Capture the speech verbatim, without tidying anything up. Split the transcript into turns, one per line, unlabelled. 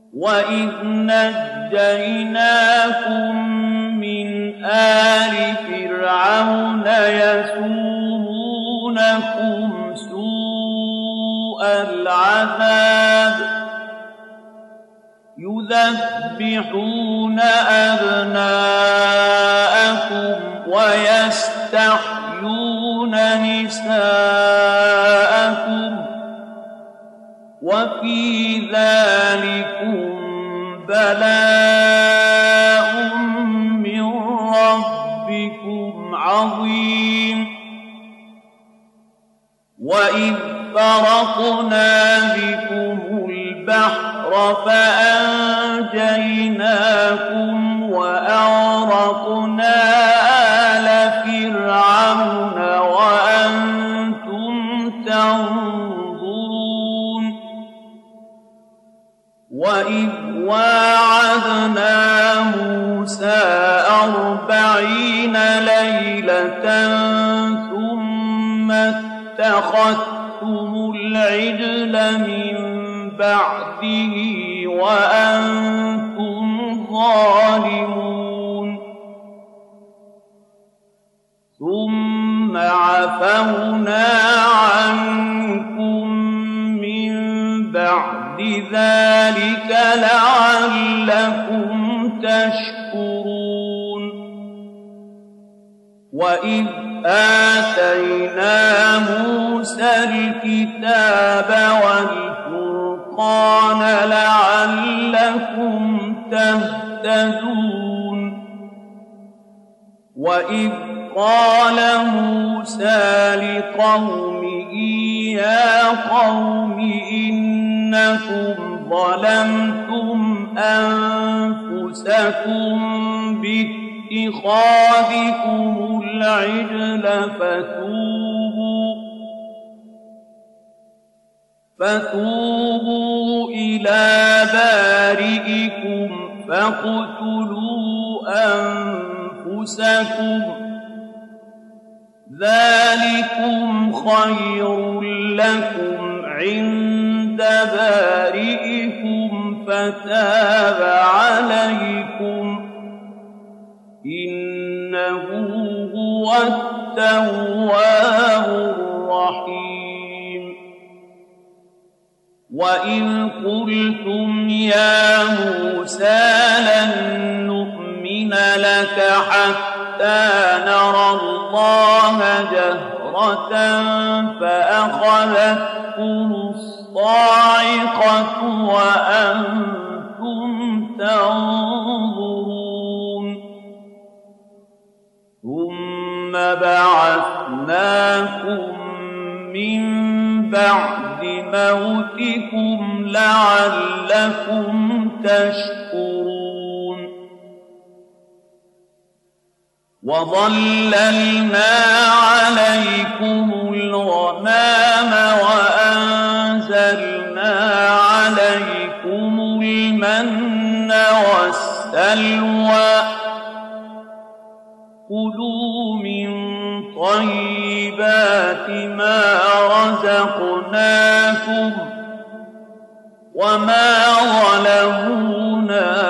وَإِذْ نَجَّيْنَاكُم مِّنْ آلِ فِرْعَوْنَ يَسُومُونَكُمْ سُوءَ الْعَذَابِ يُذَبِّحُونَ أَبْنَاءَكُمْ وَيَسْتَحْيُونَ نِسَاءَكُمْ وَفِي ذَلِكُمْ بَلَاءٌ مِّن رَّبِّكُمْ عَظِيمٌ وَإِذْ فَرَقْنَا بِكُمُ الْبَحْرَ فَأَنجَيْنَاكُمْ وَأَغْرَقْنَا آلَ فِرْعَوْنَ وَأَنتُمْ تَنظُرُونَ وَإِذْ وَاعَدْنَا مُوسَىٰ أَرْبَعِينَ لَيْلَةً ثُمَّ اتَّخَذْتُمُ الْعِجْلَ مِن بَعْدِهِ وَأَنتُمْ ظَالِمُونَ ثُمَّ عَفَوْنَا عَنكُم مِّن بَعْدِ ذَلِكَ لَعَلَّكُمْ تَشْكُرُونَ وَإِذْ آتَيْنَا مُوسَى الْكِتَابَ وَالْفُرْقَانَ لَعَلَّكُمْ تَهْتَدُونَ وَإِذْ قَالَ مُوسَىٰ لِقَوْمِهِ يَا قَوْمِ إِنَّكُمْ ظَلَمْتُمْ أَنفُسَكُم بِاتِّخَاذِكُمُ الْعِجْلَ فَتُوبُوا فَتُوبُوا إِلَىٰ بَارِئِكُمْ فَاقْتُلُوا أَنفُسَكُمْ ذَٰلِكُمْ خَيْرٌ لَّكُمْ عِندَ بَارِئِكُمْ فَتَابَ عَلَيْكُمْ إِنَّهُ هُوَ التَّوَّابُ الرَّحِيمُ وَإِذْ قُلْتُمْ يَا مُوسَىٰ لَن نُّؤْمِنَ لَكَ حَتَّىٰ نَرَى اللَّهَ جَهْرَةً فَأَخَذَتْكُمُ الصَّاعِقَةُ وَأَنتُمْ تَنظُرُونَ ثُمَّ بَعَثْنَاكُم مِّن بَعْدِ مَوْتِكُمْ لَعَلَّكُمْ تَشْكُرُونَ وَظَلَّلْنَا عَلَيْكُمُ الْغَمَامَ وَأَنزَلْنَا عَلَيْكُمُ الْمَنَّ وَالسَّلْوَىٰ كُلُوا مِن طَيِّبَاتِ مَا رَزَقْنَاكُمْ وَمَا ظَلَمُونَا